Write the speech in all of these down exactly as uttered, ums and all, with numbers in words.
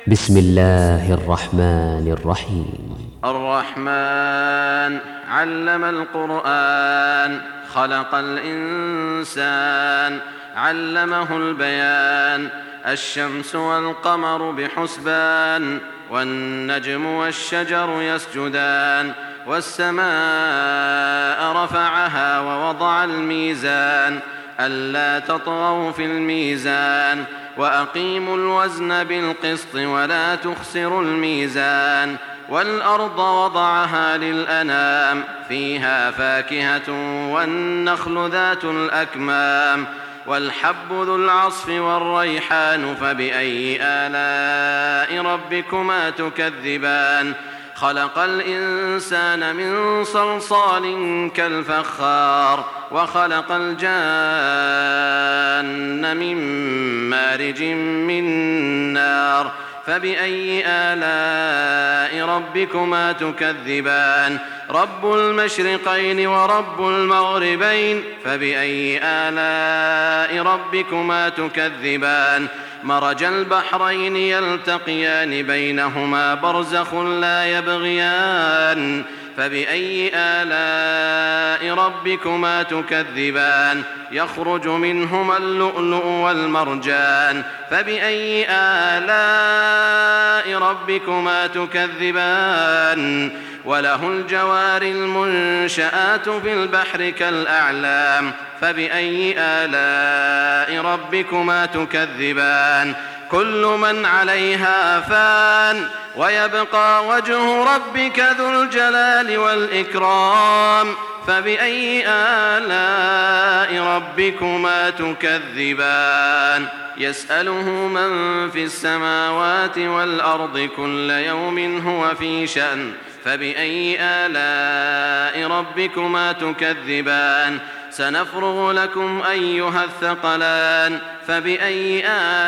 بسم الله الرحمن الرحيم. الرحمن علم القرآن خلق الإنسان علمه البيان. الشمس والقمر بحسبان والنجم والشجر يسجدان. والسماء رفعها ووضع الميزان ألا تطغوا في الميزان وأقيموا الوزن بالقسط ولا تخسروا الميزان. والأرض وضعها للأنام فيها فاكهة والنخل ذات الأكمام والحب ذو العصف والريحان فبأي آلاء ربكما تكذبان. خلق الإنسان من صلصال كالفخار وخلق الجان من مارج من نار فبأي آلاء ربكما تكذبان. رب المشرقين ورب المغربين فبأي آلاء ربكما تكذبان. مرج البحرين يلتقيان بينهما برزخ لا يبغيان فبأي آلاء ربكما تكذبان. يخرج منهما اللؤلؤ والمرجان فبأي آلاء ربكما تكذبان. وله الجوار المنشآت في البحر كالأعلام فبأي آلاء ربكما تكذبان. كل من عليها فان ويبقى وجه ربك ذو الجلال والإكرام فبأي آلاء ربكما تكذبان. يسأله من في السماوات والأرض كل يوم هو في شأن فبأي آلاء ربكما تكذبان. سنفرغ لكم أيها الثقلان فبأي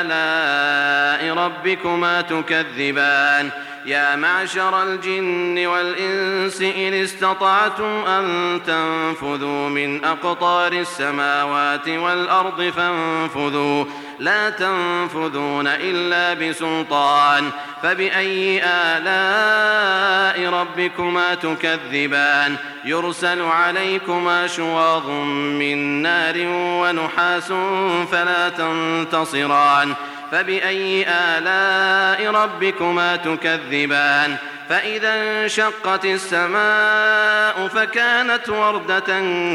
آلاء ربكما تكذبان. يا معشر الجن والإنس إن استطعتم أن تنفذوا من أقطار السماوات والأرض فانفذوا لا تنفذون إلا بسلطان فبأي آلاء ربكما تكذبان. يرسل عليكما شواظ من نار ونحاس فلا تنتصران فبأي آلاء ربكما تكذبان. فإذا انشقت السماء فكانت وردة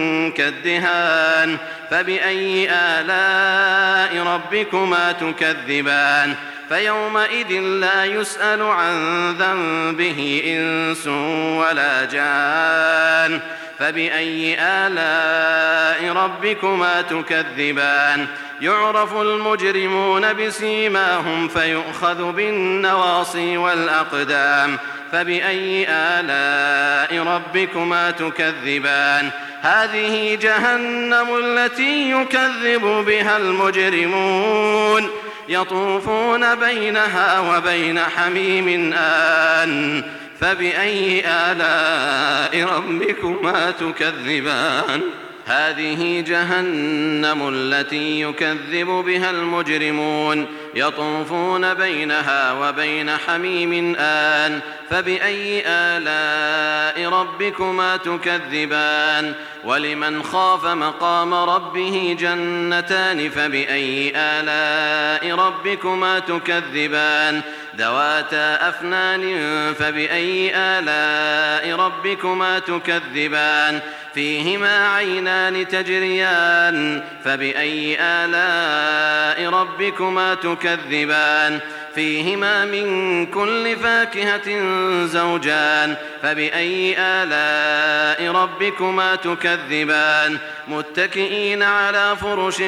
كالدهان فبأي آلاء ربكما تكذبان. فيومئذ لا يسأل عن ذنبه إنس ولا جان فبأي آلاء ربكما تكذبان. يعرف المجرمون بسيماهم فيؤخذ بالنواصي والأقدام فبأي آلاء ربكما تكذبان. هذه جهنم التي يكذب بها المجرمون يطوفون بينها وبين حميم آن فبأي آلاء ربكما تكذبان. هذه جهنم التي يكذب بها المجرمون يطوفون بينها وبين حميم آن فبأي آلاء ربكما تكذبان. ولمن خاف مقام ربه جنتان فبأي آلاء ربكما تكذبان. ذواتا أفنان فبأي آلاء ربكما تكذبان. فيهما عينان تجريان فبأي آلاء ربكما تكذبان. فيهما من كل فاكهة زوجان فبأي آلاء ربكما تكذبان. متكئين على فرش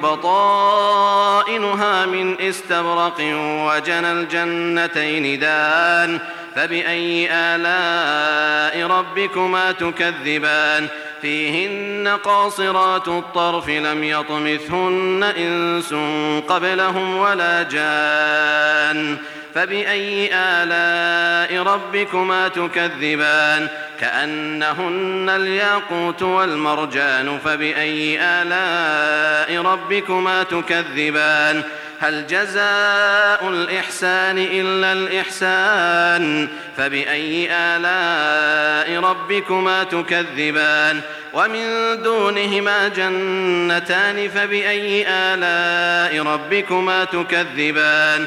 بطائنها من استبرق وجنى الجنتين دان فبأي آلاء ربكما تكذبان. فيهن قاصرات الطرف لم يطمثهن إنس قبلهم ولا جان فبأي آلاء ربكما تكذبان. كأنهن الياقوت والمرجان فبأي آلاء ربكما تكذبان. هل جزاء الإحسان إلا الإحسان فبأي آلاء ربكما تكذبان ومن دونهما جنتان فبأي آلاء ربكما تكذبان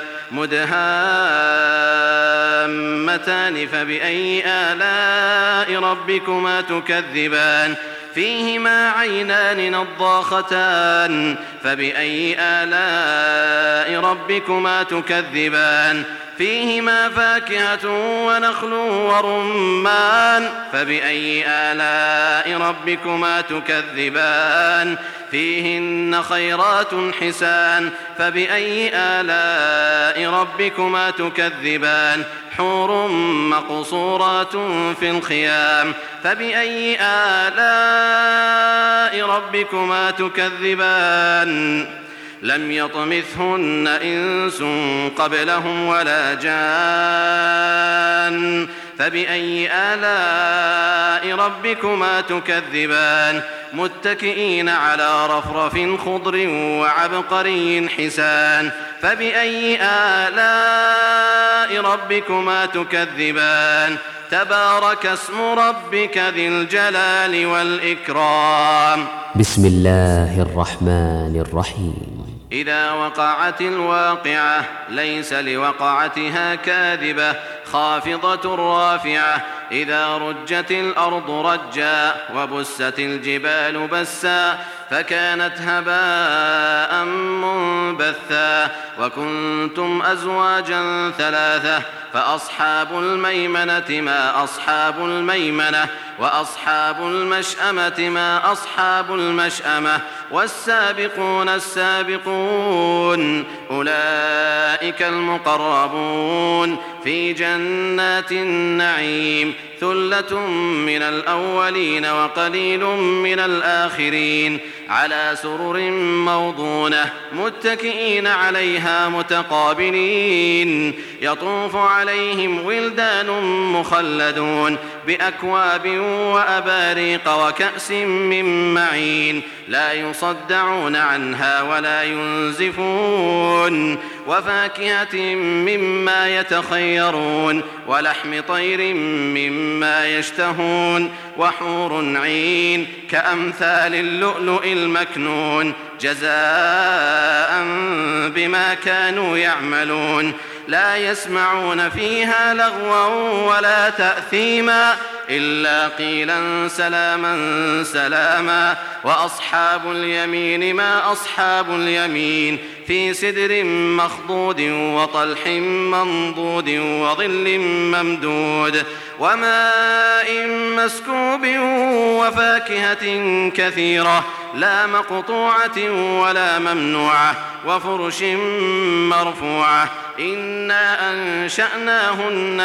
مدهامتان فبأي آلاء ربكما تكذبان فيهما عينان نضاختان فبأي آلاء ربكما تكذبان فيهما فاكهة ونخل ورمان فبأي آلاء ربكما تكذبان فيهن خيرات حسان فبأي آلاء ربكما تكذبان حور مقصورات في الخيام فبأي آلاء ربكما تكذبان لم يطمثهن إنس قبلهم ولا جان فبأي آلاء ربكما تكذبان متكئين على رفرف خضر وعبقري حسان فبأي آلاء ربكما تكذبان تبارك اسم ربك ذي الجلال والإكرام. بسم الله الرحمن الرحيم. إذا وقعت الواقعة ليس لوقعتها كاذبة خافضة رافعة إذا رجت الأرض رجا وبست الجبال بسا فكانت هباء منبثا وكنتم أزواجا ثلاثة فأصحاب الميمنة ما أصحاب الميمنة وأصحاب المشأمة ما أصحاب المشأمة والسابقون السابقون أولئك المقربون في جنات النعيم ثلة من الأولين وقليل من الآخرين على سرر موضونة متكئين عليها متقابلين يطوف عليهم ولدان مخلدون بأكواب وأباريق وكأس من معين لا يصدعون عنها ولا ينزفون وفاكهة مما يتخيرون ولحم طير مما يشتهون وحور عين كأمثال اللؤلؤ المكنون جزاء بما كانوا يعملون لا يسمعون فيها لغوا ولا تأثيما إلا قيلا سلاما سلاما وأصحاب اليمين ما أصحاب اليمين في سدر مخضود وطلح منضود وظل ممدود وماء مسكوب وفاكهة كثيرة لا مقطوعة ولا ممنوعة وفرش مرفوعة إنا أنشأناهن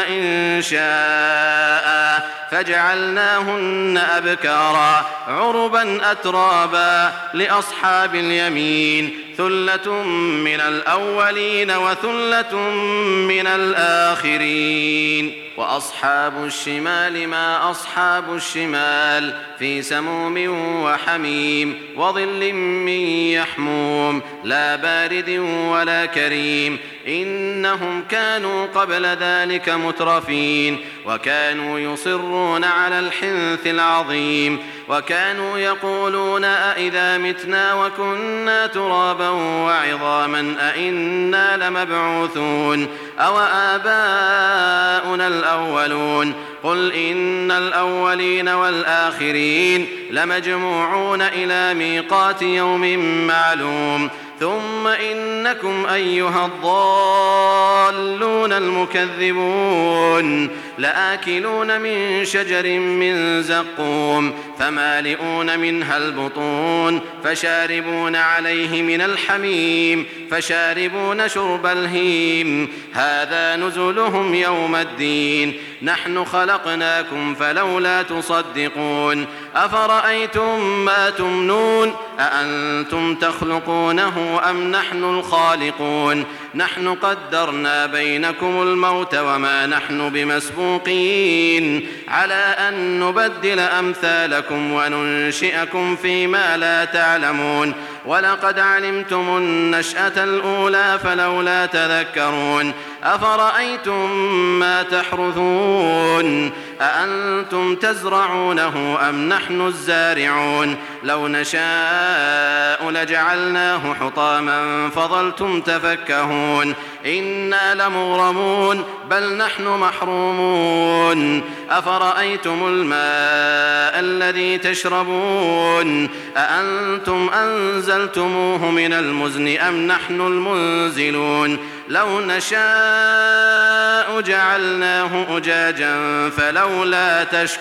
إنشاء فجعلناهن أبكارا عربا أترابا لأصحاب اليمين ثلة من الأولين وثلة من الآخرين وأصحاب الشمال ما أصحاب الشمال في سموم وحميم وظل من يحموم لا بارد ولا كريم إنهم كانوا قبل ذلك مترفين وكانوا يصرون على الحنث العظيم وكانوا يقولون أئذا متنا وكنا ترابا وعظاما أئنا لمبعوثون أو آباؤنا الأولون قل إن الأولين والآخرين لمجموعون إلى ميقات يوم معلوم ثم إنكم أيها الضالون المكذبون لآكلون من شجر من زقوم فمالئون منها البطون فشاربون عليه من الحميم فشاربون شرب الهيم هذا نزلهم يوم الدين نحن خلقناكم فلولا تصدقون أفرأيتم ما تمنون أأنتم تخلقونه أم نحن الخالقون نحن قدرنا بينكم الموت وما نحن بمسبوقين على أن نبدل أمثالكم وننشئكم فيما لا تعلمون ولقد علمتم النشأة الأولى فلولا تذكرون أفرأيتم ما تحرثون أأنتم تزرعونه أم نحن الزارعون لو نشاء لجعلناه حطاما فظلتم تفكهون إنا لمغرمون بل نحن محرومون أفرأيتم الماء الذي تشربون أأنتم أنزلتموه من المزن أم نحن المنزلون لو نشاء جعلناه أجاجا فلولا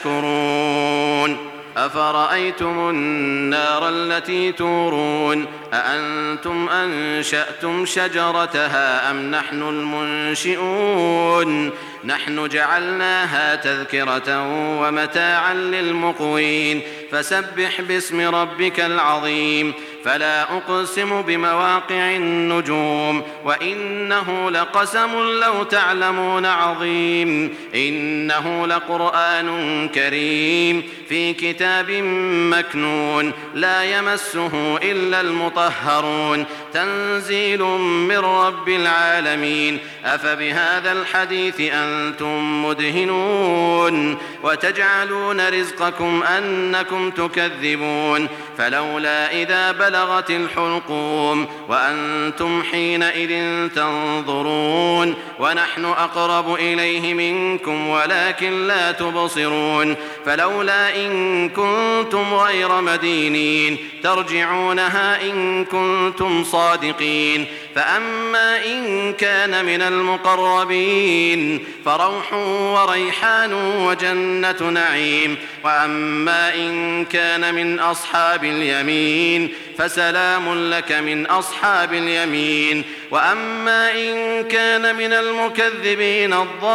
تشكرون أفرأيتم النار التي تورون أأنتم أنشأتم شجرتها أم نحن المنشئون نحن جعلناها تذكرة ومتاعا للمقوين فسبح باسم ربك العظيم فلا أقسم بمواقع النجوم وإنه لقسم لو تعلمون عظيم إنه لقرآن كريم في كتاب مكنون لا يمسه إلا المطهرون تنزيل من رب العالمين أفبهذا الحديث أنتم مدهنون وتجعلون رزقكم أنكم تكذبون فلولا إذا بلغت الحلقوم وأنتم حينئذ تنظرون ونحن أقرب إليه منكم ولكن لا تبصرون فلولا إن كنتم غير مدينين ترجعونها إن كنتم صادقين فأما إن كان من المقربين فروح وريحان وجنة نعيم وأما إن كان من أصحاب اليمين فسلام لك من أصحاب اليمين وأما إن كان من المكذبين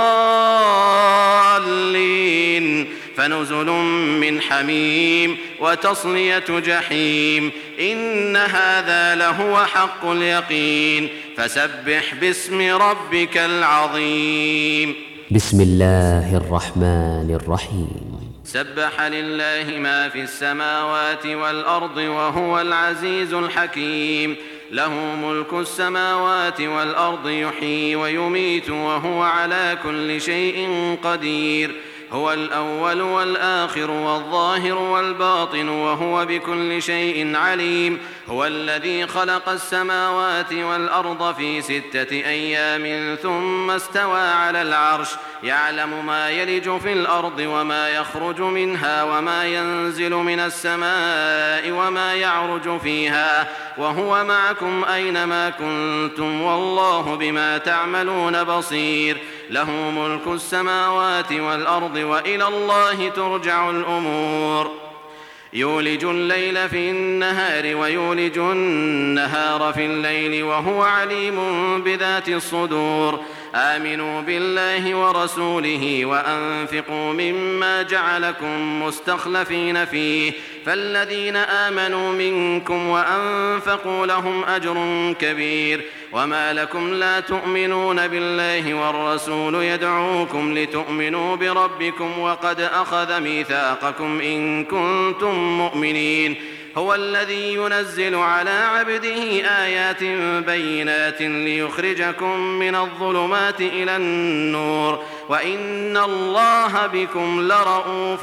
الضالين فنزل من حميم وتصلية جحيم إن هذا لهو حق اليقين فسبح باسم ربك العظيم بسم الله الرحمن الرحيم سبح لله ما في السماوات والأرض وهو العزيز الحكيم له ملك السماوات والأرض يحيي ويميت وهو على كل شيء قدير هو الأول والآخر والظاهر والباطن وهو بكل شيء عليم هو الذي خلق السماوات والأرض في ستة أيام ثم استوى على العرش يعلم ما يلج في الأرض وما يخرج منها وما ينزل من السماء وما يعرج فيها وهو معكم أينما كنتم والله بما تعملون بصير له ملك السماوات والأرض وإلى الله ترجع الأمور يولج الليل في النهار ويولج النهار في الليل وهو عليم بذات الصدور آمنوا بالله ورسوله وأنفقوا مما جعلكم مستخلفين فيه فالذين آمنوا منكم وأنفقوا لهم أجر كبير وما لكم لا تؤمنون بالله والرسول يدعوكم لتؤمنوا بربكم وقد أخذ ميثاقكم إن كنتم مؤمنين هو الذي ينزل على عبده آيات بينات ليخرجكم من الظلمات إلى النور وإن الله بكم لرءوف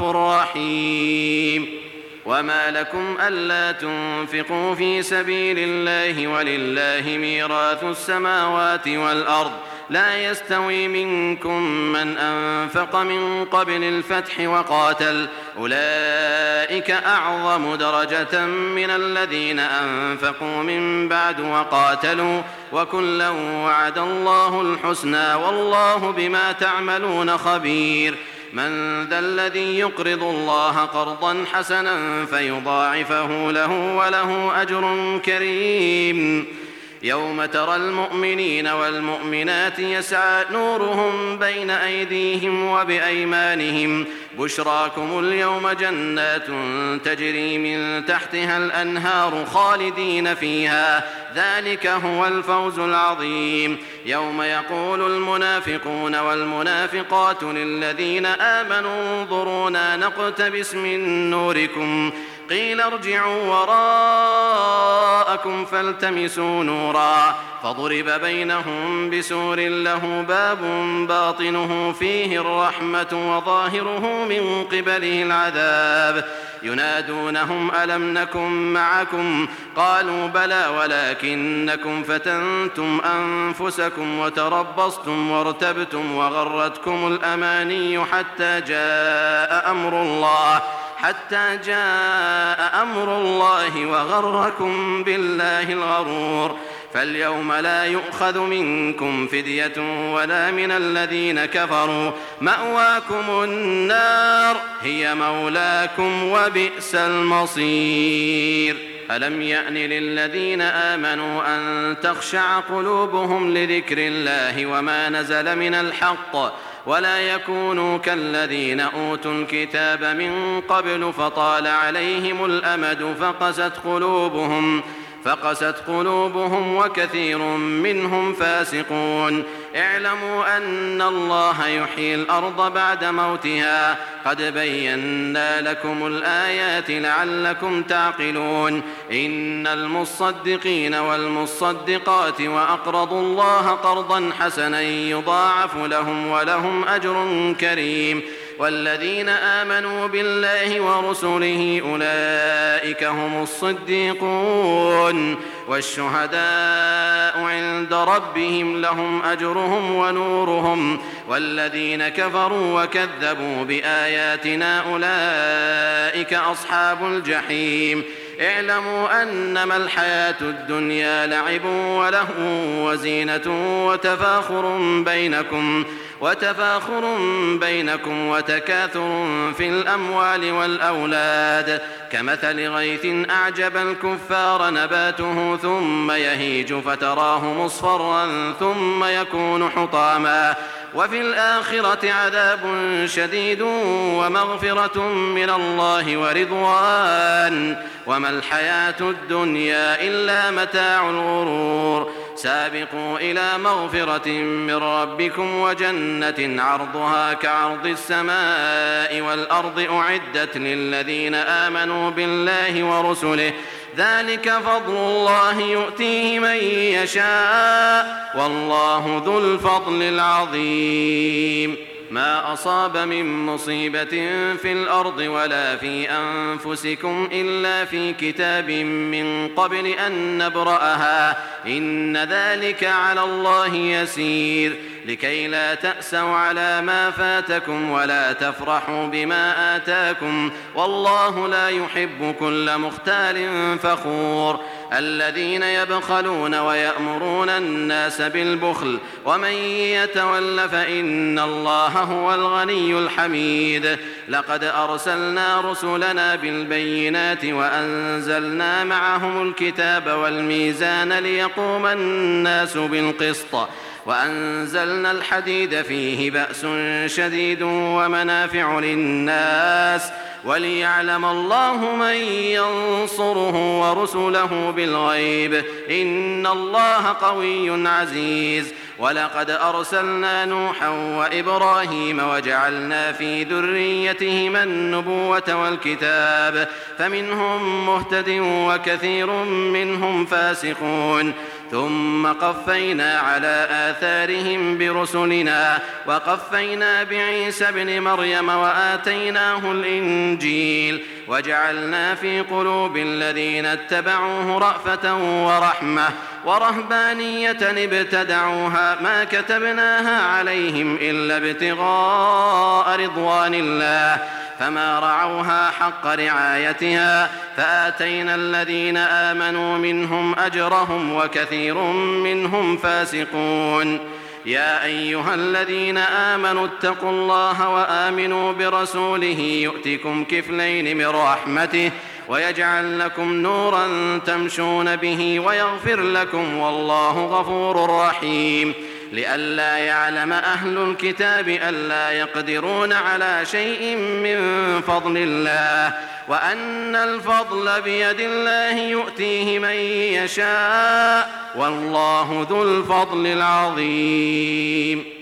رحيم وما لكم ألا تنفقوا في سبيل الله ولله ميراث السماوات والأرض لا يستوي منكم من أنفق من قبل الفتح وقاتل أولئك أعظم درجة من الذين أنفقوا من بعد وقاتلوا وكلا وعد الله الحسنى والله بما تعملون خبير من ذا الذي يقرض الله قرضا حسنا فيضاعفه له وله أجر كريم يوم ترى المؤمنين والمؤمنات يسعى نورهم بين أيديهم وبأيمانهم بشراكم اليوم جنات تجري من تحتها الأنهار خالدين فيها ذلك هو الفوز العظيم يوم يقول المنافقون والمنافقات للذين آمنوا انظرونا نقتبس من نوركم قيل ارجعوا وراءكم فالتمسوا نورا فضرب بينهم بسور له باب باطنه فيه الرحمة وظاهره من قبله العذاب ينادونهم ألم نكن معكم قالوا بلى ولكنكم فتنتم أنفسكم وتربصتم وارتبتم وغرتكم الأماني حتى جاء أمر الله حتى جاء أمر الله وغركم بالله الغرور فاليوم لا يؤخذ منكم فدية ولا من الذين كفروا مأواكم النار هي مولاكم وبئس المصير ألم يأن للذين آمنوا أن تخشع قلوبهم لذكر الله وما نزل من الحق ولا يكونوا كالذين أوتوا الكتاب من قبل فطال عليهم الأمد فقست قلوبهم فقست قلوبهم وكثير منهم فاسقون اعلموا أن الله يحيي الأرض بعد موتها قد بينا لكم الآيات لعلكم تعقلون إن المصدقين والمصدقات وأقرضوا الله قرضا حسنا يضاعف لهم ولهم أجر كريم والذين آمنوا بالله ورسله أولئك هم الصديقون والشهداء عند ربهم لهم أجرهم ونورهم والذين كفروا وكذبوا بآياتنا أولئك أصحاب الجحيم اعلموا أنما الحياة الدنيا لعب ولهو وزينة وتفاخر بينكم وتفاخر بينكم وتكاثر في الأموال والأولاد كمثل غيث أعجب الكفار نباته ثم يهيج فتراه مصفرا ثم يكون حطاما وفي الآخرة عذاب شديد ومغفرة من الله ورضوان وما الحياة الدنيا إلا متاع الغرور سابقوا إلى مغفرة من ربكم وجنة عرضها كعرض السماء والأرض أعدت للذين آمنوا بالله ورسله ذلك فضل الله يؤتيه من يشاء والله ذو الفضل العظيم ما أصاب من مصيبة في الأرض ولا في أنفسكم إلا في كتاب من قبل أن نبرأها إن ذلك على الله يسير لكي لا تأسوا على ما فاتكم ولا تفرحوا بما آتاكم والله لا يحب كل مختال فخور الذين يبخلون ويأمرون الناس بالبخل ومن يتول فإن الله هو الغني الحميد لقد أرسلنا رسلنا بالبينات وأنزلنا معهم الكتاب والميزان ليقوم الناس بالقسط وأنزلنا الحديد فيه بأس شديد ومنافع للناس وليعلم الله من ينصره ورسله بالغيب إن الله قوي عزيز ولقد أرسلنا نوحا وإبراهيم وجعلنا في ذريتهما النبوة والكتاب فمنهم مهتد وكثير منهم فاسقون ثم قفينا على آثارهم برسلنا وقفينا بعيسى ابن مريم وآتيناه الإنجيل وجعلنا في قلوب الذين اتبعوه رأفة ورحمة ورهبانية ابتدعوها ما كتبناها عليهم إلا ابتغاء رضوان الله فما رعوها حق رعايتها فآتينا الذين آمنوا منهم أجرهم وكثير منهم فاسقون يا أيها الذين آمنوا اتقوا الله وآمنوا برسوله يؤتكم كفلين من رحمته ويجعل لكم نورا تمشون به ويغفر لكم والله غفور رحيم لئلا يعلم أهل الكتاب ألا يقدرون على شيء من فضل الله وأن الفضل بيد الله يؤتيه من يشاء والله ذو الفضل العظيم